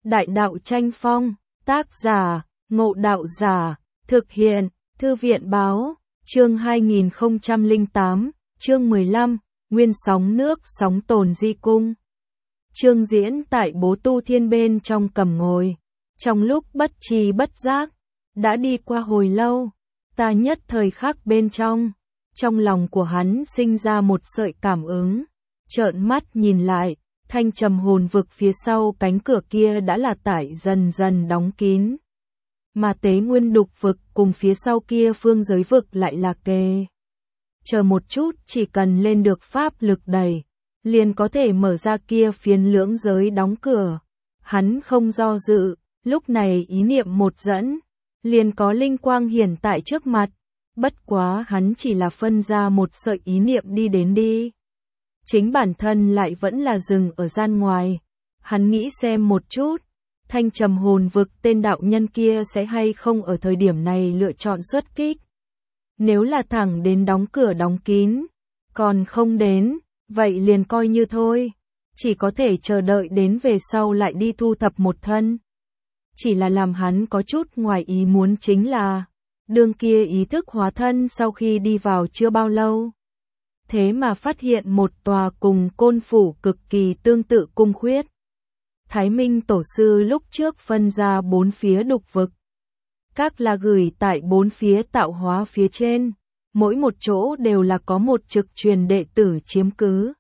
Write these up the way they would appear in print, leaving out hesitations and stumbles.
Đại đạo tranh phong, tác giả, Ngộ Đạo Giả, thực hiện, Thư viện báo, chương 2008, chương 15, Nguyên sóng nước sóng tồn di cung. Chương diễn tại Bố Tu Thiên bên trong cầm ngồi, trong lúc bất tri bất giác, đã đi qua hồi lâu, ta nhất thời khắc bên trong lòng của hắn sinh ra một sợi cảm ứng, trợn mắt nhìn lại, thanh trầm hồn vực phía sau cánh cửa kia đã là tải dần dần đóng kín. Mà Tế Nguyên Đục vực cùng phía sau kia phương giới vực lại là kề. Chờ một chút, chỉ cần lên được pháp lực đầy, liền có thể mở ra kia phiến lưỡng giới đóng cửa. Hắn không do dự, lúc này ý niệm một dẫn, liền có linh quang hiển tại trước mặt. Bất quá hắn chỉ là phân ra một sợi ý niệm đi. Chính bản thân lại vẫn là dừng ở gian ngoài. Hắn nghĩ xem một chút, thanh trầm hồn vực tên đạo nhân kia sẽ hay không ở thời điểm này lựa chọn xuất kích. Nếu là thẳng đến đóng cửa đóng kín, còn không đến, vậy liền coi như thôi. Chỉ có thể chờ đợi đến về sau lại đi thu thập một thân. Chỉ là làm hắn có chút ngoài ý muốn chính là, đường kia ý thức hóa thân sau khi đi vào chưa bao lâu. Thế mà phát hiện một tòa cùng Côn Phủ cực kỳ tương tự cung khuyết. Thái Minh Tổ sư lúc trước phân ra 4 phía đục vực. Các là gửi tại 4 phía tạo hóa phía trên, mỗi một chỗ đều là có một trực truyền đệ tử chiếm cứ.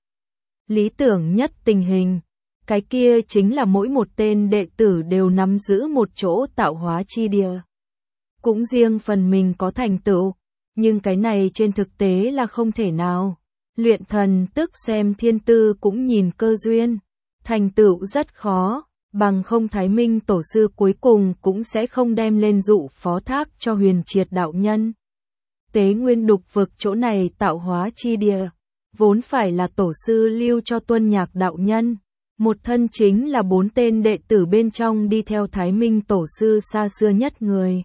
Lý tưởng nhất tình hình, cái kia chính là mỗi một tên đệ tử đều nắm giữ một chỗ tạo hóa chi địa. Cũng riêng phần mình có thành tựu, nhưng cái này trên thực tế là không thể nào. Luyện thần tức xem thiên tư cũng nhìn cơ duyên, thành tựu rất khó, bằng không Thái Minh Tổ sư cuối cùng cũng sẽ không đem lên dụ phó thác cho Huyền Triệt đạo nhân. Tế Nguyên Đục vực chỗ này tạo hóa chi địa, vốn phải là Tổ sư lưu cho Tuân Nhạc đạo nhân, một thân chính là 4 tên đệ tử bên trong đi theo Thái Minh Tổ sư xa xưa nhất người.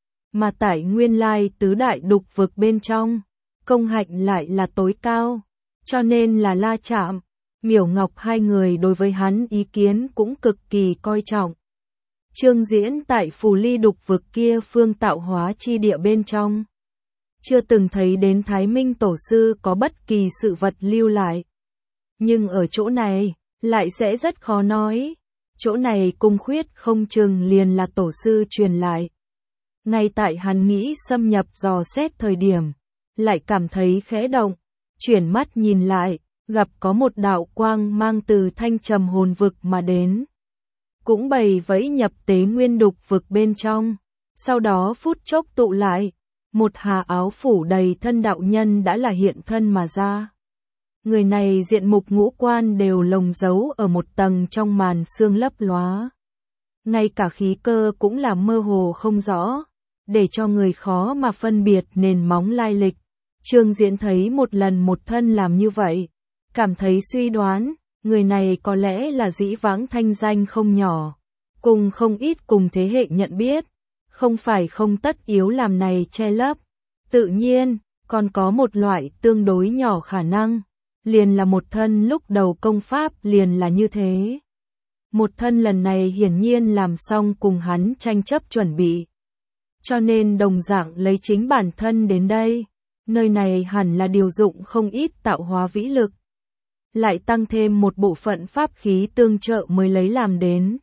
Mà tại nguyên lai tứ đại đục vực bên trong, công hạnh lại là tối cao, cho nên là La Trạm, Miểu Ngọc hai người đối với hắn ý kiến cũng cực kỳ coi trọng. Chương diễn tại Phù Ly đục vực kia phương tạo hóa chi địa bên trong. Chưa từng thấy đến Thái Minh Tổ sư có bất kỳ sự vật lưu lại. Nhưng ở chỗ này, lại sẽ rất khó nói. Chỗ này cung khuyết không chừng liền là Tổ sư truyền lại. Ngay tại hắn nghĩ xâm nhập dò xét thời điểm, lại cảm thấy khẽ động, chuyển mắt nhìn lại, gặp có một đạo quang mang từ thanh trầm hồn vực mà đến. Cũng bày vẫy nhập Tế Nguyên Đục vực bên trong, sau đó phút chốc tụ lại, một hà áo phủ đầy thân đạo nhân đã là hiện thân mà ra. Người này diện mục ngũ quan đều lồng giấu ở một tầng trong màn sương lấp lóa. Ngay cả khí cơ cũng là mơ hồ không rõ, để cho người khó mà phân biệt nền móng lai lịch. Trương Diễn thấy một lần một thân làm như vậy, cảm thấy suy đoán, người này có lẽ là dĩ vãng thanh danh không nhỏ, cùng không ít cùng thế hệ nhận biết, không phải không tất yếu làm này che lấp. Tự nhiên, còn có một loại tương đối nhỏ khả năng, liền là một thân lúc đầu công pháp liền là như thế. Một thân lần này hiển nhiên làm xong cùng hắn tranh chấp chuẩn bị. Cho nên đồng dạng lấy chính bản thân đến đây, nơi này hẳn là điều dụng không ít tạo hóa vĩ lực. Lại tăng thêm một bộ phận pháp khí tương trợ mới lấy làm đến.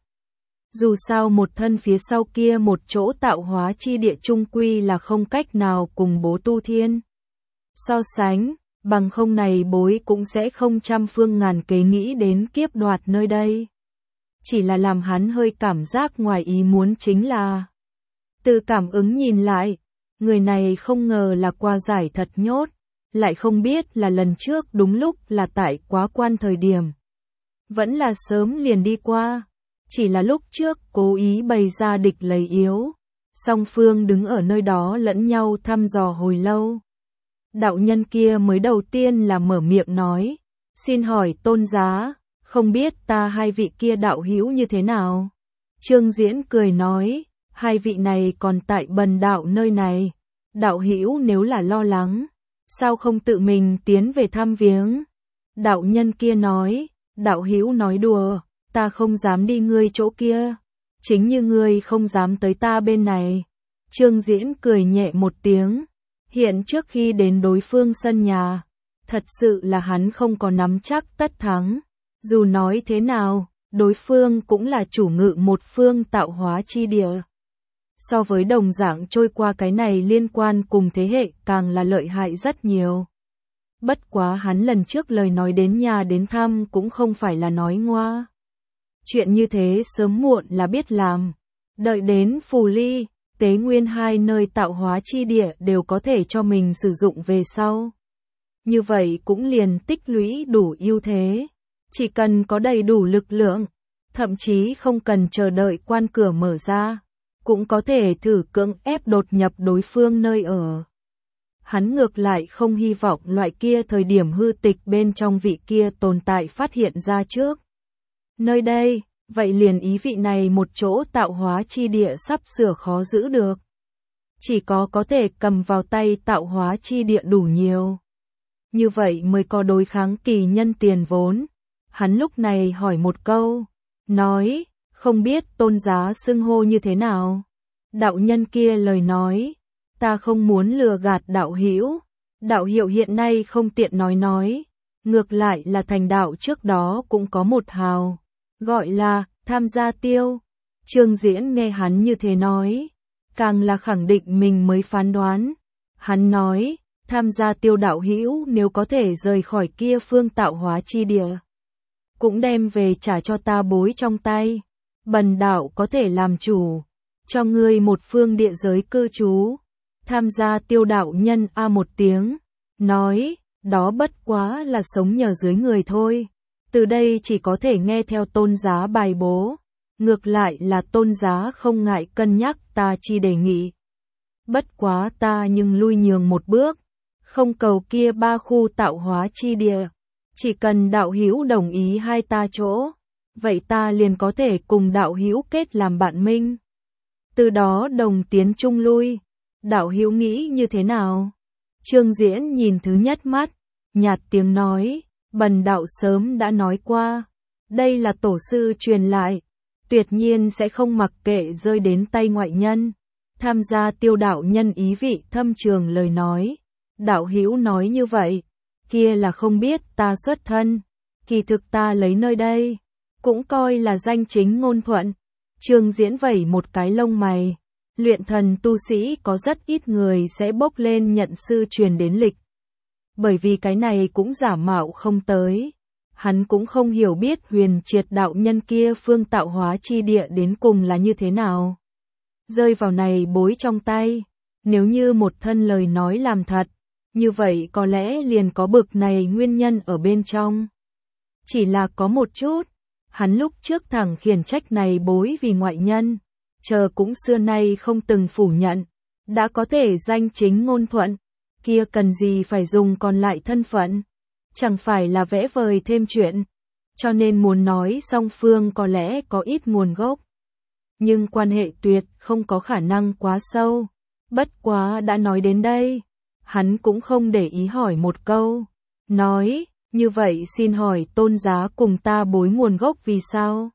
Dù sao một thân phía sau kia một chỗ tạo hóa chi địa trung quy là không cách nào cùng Bố Tu Thiên so sánh, bằng không này bối cũng sẽ không trăm phương ngàn kế nghĩ đến kiếp đoạt nơi đây. Chỉ là làm hắn hơi cảm giác ngoài ý muốn chính là, từ cảm ứng nhìn lại, người này không ngờ là qua giải thật nhốt, lại không biết là lần trước đúng lúc là tại quá quan thời điểm. Vẫn là sớm liền đi qua, chỉ là lúc trước cố ý bày ra địch lấy yếu, song phương đứng ở nơi đó lẫn nhau thăm dò hồi lâu. Đạo nhân kia mới đầu tiên là mở miệng nói, xin hỏi tôn giá, không biết ta hai vị kia đạo hữu như thế nào? Trương Diễn cười nói, hai vị này còn tại Bần đạo nơi này, đạo hữu nếu là lo lắng, sao không tự mình tiến về thăm viếng? Đạo nhân kia nói, đạo hữu nói đùa, ta không dám đi ngươi chỗ kia, chính như ngươi không dám tới ta bên này. Trương Diễn cười nhẹ một tiếng, hiện trước khi đến đối phương sân nhà, thật sự là hắn không có nắm chắc tất thắng. Dù nói thế nào, đối phương cũng là chủ ngự một phương tạo hóa chi địa. So với đồng dạng trôi qua cái này liên quan cùng thế hệ càng là lợi hại rất nhiều. Bất quá hắn lần trước lời nói đến nhà đến thăm cũng không phải là nói ngoa. Chuyện như thế sớm muộn là biết làm. Đợi đến Phù Ly, Tế Nguyên hai nơi tạo hóa chi địa đều có thể cho mình sử dụng về sau. Như vậy cũng liền tích lũy đủ ưu thế. Chỉ cần có đầy đủ lực lượng, thậm chí không cần chờ đợi quan cửa mở ra, cũng có thể thử cưỡng ép đột nhập đối phương nơi ở. Hắn ngược lại không hy vọng loại kia thời điểm hư tịch bên trong vị kia tồn tại phát hiện ra trước. Nơi đây, vậy liền ý vị này một chỗ tạo hóa chi địa sắp sửa khó giữ được. Chỉ có thể cầm vào tay tạo hóa chi địa đủ nhiều. Như vậy mới có đối kháng kỳ nhân tiền vốn. Hắn lúc này hỏi một câu, nói, không biết tôn giá xưng hô như thế nào. Đạo nhân kia lời nói, ta không muốn lừa gạt đạo hữu. Đạo hiệu hiện nay không tiện nói. Ngược lại là thành đạo trước đó cũng có một hào, gọi là Tham Gia Tiêu. Trương Diễn nghe hắn như thế nói, càng là khẳng định mình mới phán đoán. Hắn nói, Tham Gia Tiêu đạo hữu nếu có thể rời khỏi kia phương tạo hóa chi địa, cũng đem về trả cho ta bối trong tay. Bần đạo có thể làm chủ, cho ngươi một phương địa giới cư trú. Tham Gia Tiêu đạo nhân a một tiếng, nói, đó bất quá là sống nhờ dưới người thôi. Từ đây chỉ có thể nghe theo tôn giá bài bố. Ngược lại là tôn giá không ngại cân nhắc ta chi đề nghị. Bất quá ta nhưng lui nhường một bước, không cầu kia 3 khu tạo hóa chi địa. Chỉ cần đạo hữu đồng ý hai ta chỗ, vậy ta liền có thể cùng đạo hữu kết làm bạn minh. Từ đó đồng tiến chung lui. Đạo hữu nghĩ như thế nào? Trương Diễn nhìn thứ nhất mắt, nhạt tiếng nói, bần đạo sớm đã nói qua, đây là tổ sư truyền lại, tuyệt nhiên sẽ không mặc kệ rơi đến tay ngoại nhân. Tham Gia Tiêu đạo nhân ý vị thâm trường lời nói, đạo hữu nói như vậy, kia là không biết ta xuất thân, kỳ thực ta lấy nơi đây, cũng coi là danh chính ngôn thuận. Trương Diễn vẩy một cái lông mày, luyện thần tu sĩ có rất ít người sẽ bốc lên nhận sư truyền đến lịch. Bởi vì cái này cũng giả mạo không tới. Hắn cũng không hiểu biết Huyền Triệt đạo nhân kia phương tạo hóa chi địa đến cùng là như thế nào. Rơi vào này bối trong tay, nếu như một thân lời nói làm thật, như vậy có lẽ liền có bực này nguyên nhân ở bên trong. Chỉ là có một chút, hắn lúc trước thẳng khiển trách này bối vì ngoại nhân, chờ cũng xưa nay không từng phủ nhận, đã có thể danh chính ngôn thuận, kia cần gì phải dùng còn lại thân phận, chẳng phải là vẽ vời thêm chuyện, cho nên muốn nói song phương có lẽ có ít nguồn gốc. Nhưng quan hệ tuyệt không có khả năng quá sâu, bất quá đã nói đến đây, hắn cũng không để ý hỏi một câu, nói, như vậy xin hỏi tôn giá cùng ta bối nguồn gốc vì sao?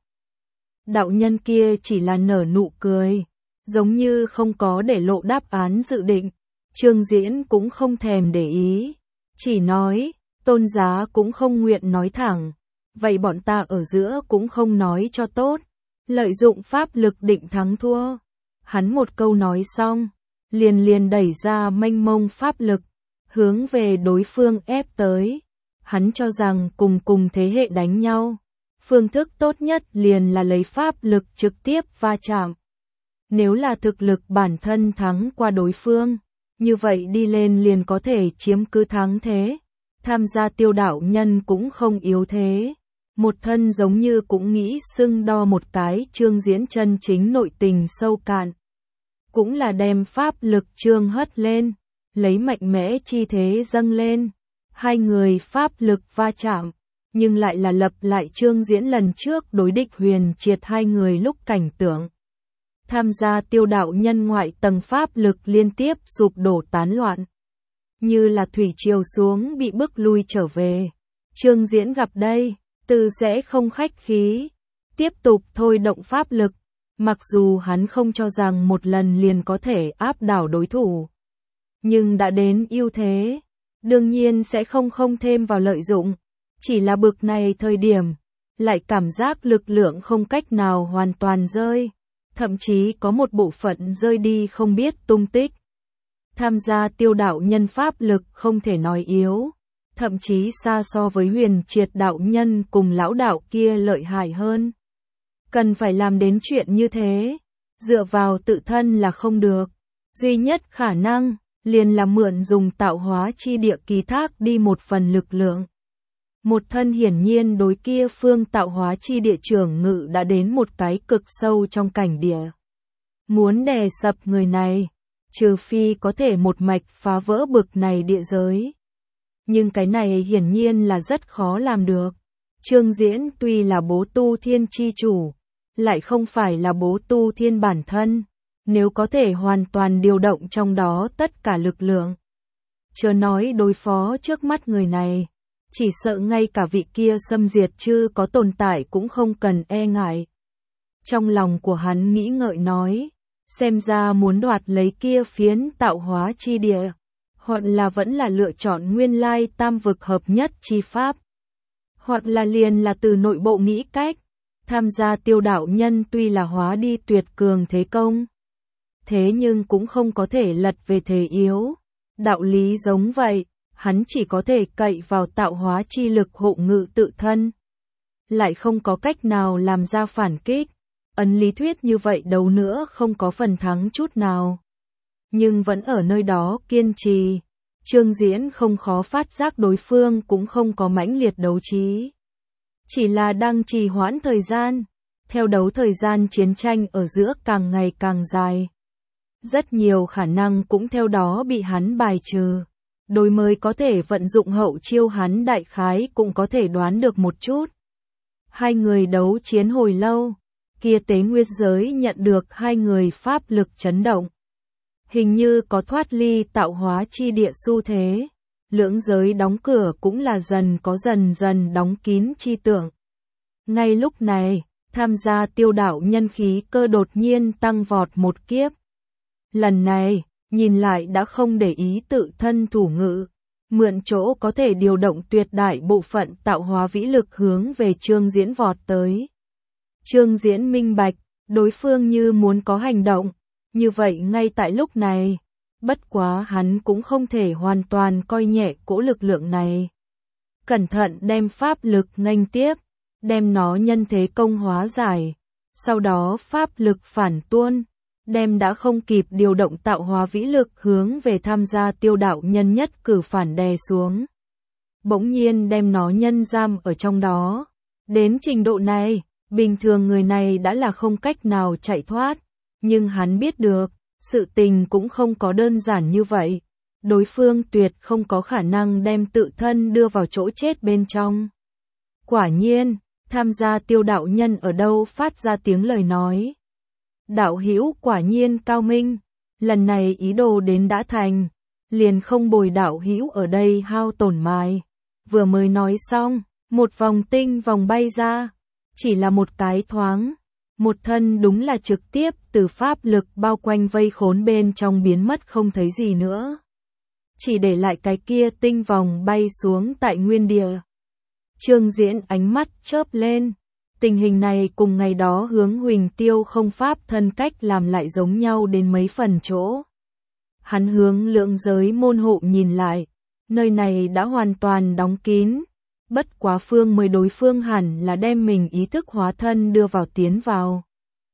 Đạo nhân kia chỉ là nở nụ cười, giống như không có để lộ đáp án dự định. Trương Diễn cũng không thèm để ý, chỉ nói, tôn giá cũng không nguyện nói thẳng, vậy bọn ta ở giữa cũng không nói cho tốt, lợi dụng pháp lực định thắng thua. Hắn một câu nói xong, liền đẩy ra mênh mông pháp lực, hướng về đối phương ép tới. Hắn cho rằng cùng thế hệ đánh nhau, phương thức tốt nhất liền là lấy pháp lực trực tiếp va chạm. Nếu là thực lực bản thân thắng qua đối phương, như vậy đi lên liền có thể chiếm cứ thắng thế. Tham Gia Tiêu đạo nhân cũng không yếu thế. Một thân giống như cũng nghĩ xưng đo một cái Trương Diễn chân chính nội tình sâu cạn. Cũng là đem pháp lực trương hất lên, lấy mạnh mẽ chi thế dâng lên. Hai người pháp lực va chạm, nhưng lại là lập lại Trương Diễn lần trước đối địch Huyền Triệt hai người lúc cảnh tượng. Tham Gia Tiêu đạo nhân ngoại tầng pháp lực liên tiếp sụp đổ tán loạn, như là thủy triều xuống bị bức lui trở về. Trương Diễn gặp đây, từ sẽ không khách khí, tiếp tục thôi động pháp lực, Mặc dù hắn không cho rằng một lần liền có thể áp đảo đối thủ, nhưng đã đến ưu thế, đương nhiên sẽ không thêm vào lợi dụng. Chỉ là bực này thời điểm, lại cảm giác lực lượng không cách nào hoàn toàn rơi, thậm chí có một bộ phận rơi đi không biết tung tích. Tham gia Tiêu đạo nhân pháp lực không thể nói yếu, thậm chí xa so với Huyền Triệt đạo nhân cùng lão đạo kia lợi hại hơn. Cần phải làm đến chuyện như thế, dựa vào tự thân là không được, duy nhất khả năng liền là mượn dùng tạo hóa chi địa ký thác đi một phần lực lượng. Một thân hiển nhiên đối kia phương tạo hóa chi địa trưởng ngự đã đến một cái cực sâu trong cảnh địa. Muốn đè sập người này, trừ phi có thể một mạch phá vỡ bực này địa giới. Nhưng cái này hiển nhiên là rất khó làm được. Trương Diễn tuy là bố tu thiên chi chủ, lại không phải là bố tu thiên bản thân. Nếu có thể hoàn toàn điều động trong đó tất cả lực lượng, chớ nói đối phó trước mắt người này, chỉ sợ ngay cả vị kia xâm diệt chư có tồn tại cũng không cần e ngại. Trong lòng của hắn nghĩ ngợi nói, xem ra muốn đoạt lấy kia phiến tạo hóa chi địa, hoặc là vẫn là lựa chọn nguyên lai tam vực hợp nhất chi pháp, hoặc là liền là từ nội bộ nghĩ cách. Tham gia Tiêu đạo nhân tuy là hóa đi tuyệt cường thế công, thế nhưng cũng không có thể lật về thế yếu. Đạo lý giống vậy, hắn chỉ có thể cậy vào tạo hóa chi lực hộ ngự tự thân, lại không có cách nào làm ra phản kích. Ấn lý thuyết như vậy đâu nữa không có phần thắng chút nào, nhưng vẫn ở nơi đó kiên trì. Trương Diễn không khó phát giác đối phương cũng không có mãnh liệt đấu trí, chỉ là đang trì hoãn thời gian. Theo đấu thời gian, chiến tranh ở giữa càng ngày càng dài, rất nhiều khả năng cũng theo đó bị hắn bài trừ. Đối mới có thể vận dụng hậu chiêu, hắn đại khái cũng có thể đoán được một chút. Hai người đấu chiến hồi lâu, kia tế nguyên giới nhận được hai người pháp lực chấn động, hình như có thoát ly tạo hóa chi địa xu thế. Lưỡng giới đóng cửa cũng là dần dần đóng kín chi tưởng. Ngay lúc này, tham gia Tiêu đạo nhân khí cơ đột nhiên tăng vọt một kiếp. Lần này, nhìn lại đã không để ý tự thân thủ ngự, mượn chỗ có thể điều động tuyệt đại bộ phận tạo hóa vĩ lực hướng về Trương Diễn vọt tới. Trương Diễn minh bạch, đối phương như muốn có hành động, như vậy ngay tại lúc này. Bất quá hắn cũng không thể hoàn toàn coi nhẹ cỗ lực lượng này. Cẩn thận đem pháp lực nghênh tiếp, đem nó nhân thế công hóa giải. Sau đó pháp lực phản tuôn, đem đã không kịp điều động tạo hóa vĩ lực hướng về tham gia Tiêu đạo nhân nhất cử phản đè xuống. Bỗng nhiên đem nó nhân giam ở trong đó. Đến trình độ này, bình thường người này đã là không cách nào chạy thoát. Nhưng hắn biết được, sự tình cũng không có đơn giản như vậy. Đối phương tuyệt không có khả năng đem tự thân đưa vào chỗ chết bên trong. Quả nhiên, tham gia Tiêu đạo nhân ở đâu phát ra tiếng lời nói. Đạo hữu quả nhiên cao minh, lần này ý đồ đến đã thành, liền không bồi đạo hữu ở đây hao tổn mài. Vừa mới nói xong, một vòng tinh vòng bay ra, chỉ là một cái thoáng, một thân đúng là trực tiếp từ pháp lực bao quanh vây khốn bên trong biến mất không thấy gì nữa. Chỉ để lại cái kia tinh vòng bay xuống tại nguyên địa. Trương Diễn ánh mắt chớp lên. Tình hình này cùng ngày đó hướng Huỳnh Tiêu không pháp thân cách làm lại giống nhau đến mấy phần chỗ. Hắn hướng lượng giới môn hộ nhìn lại, nơi này đã hoàn toàn đóng kín, bất quá phương mới đối phương hẳn là đem mình ý thức hóa thân đưa vào tiến vào.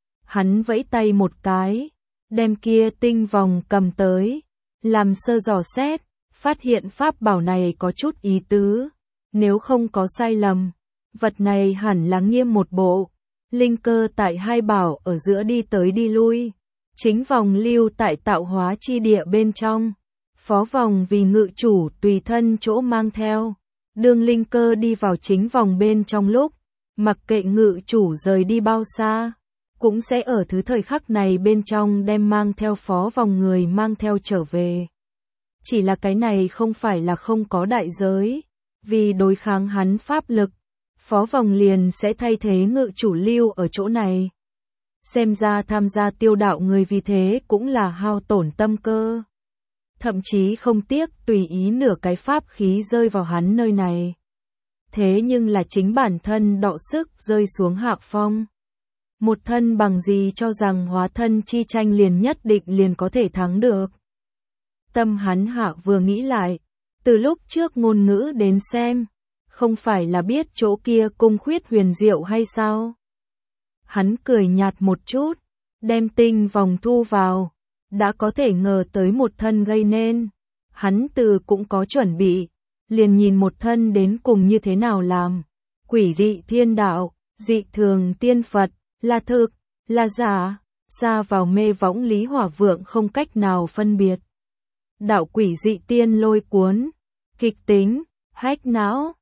Hắn vẫy tay một cái, đem kia tinh vòng cầm tới, làm sơ dò xét, phát hiện pháp bảo này có chút ý tứ, nếu không có sai lầm. Vật này hẳn là nghiêm một bộ, linh cơ tại hai bảo ở giữa đi tới đi lui, chính vòng lưu tại tạo hóa chi địa bên trong, phó vòng vì ngự chủ tùy thân chỗ mang theo. Đương linh cơ đi vào chính vòng bên trong lúc, mặc kệ ngự chủ rời đi bao xa, cũng sẽ ở thứ thời khắc này bên trong đem mang theo phó vòng người mang theo trở về. Chỉ là cái này không phải là không có đại giới, vì đối kháng hắn pháp lực, phó vòng liền sẽ thay thế ngự chủ lưu ở chỗ này. xem ra tham gia tiêu đạo người vì thế cũng là hao tổn tâm cơ. Thậm chí không tiếc tùy ý nửa cái pháp khí rơi vào hắn nơi này. Thế nhưng là chính bản thân đọ sức rơi xuống hạ phong. Một thân bằng gì cho rằng hóa thân chi tranh liền nhất định liền có thể thắng được. Tâm hắn hạ vừa nghĩ lại, từ lúc trước ngôn ngữ đến xem, không phải là biết chỗ kia cung khuyết huyền diệu hay sao? Hắn cười nhạt một chút, đem tinh vòng thu vào, đã có thể ngờ tới một thân gây nên. Hắn từ cũng có chuẩn bị, liền nhìn một thân đến cùng như thế nào làm. Quỷ dị thiên đạo, dị thường tiên Phật, là thực, là giả, xa vào mê võng Lý Hỏa Vượng không cách nào phân biệt. Đạo quỷ dị tiên lôi cuốn, kịch tính, hách não,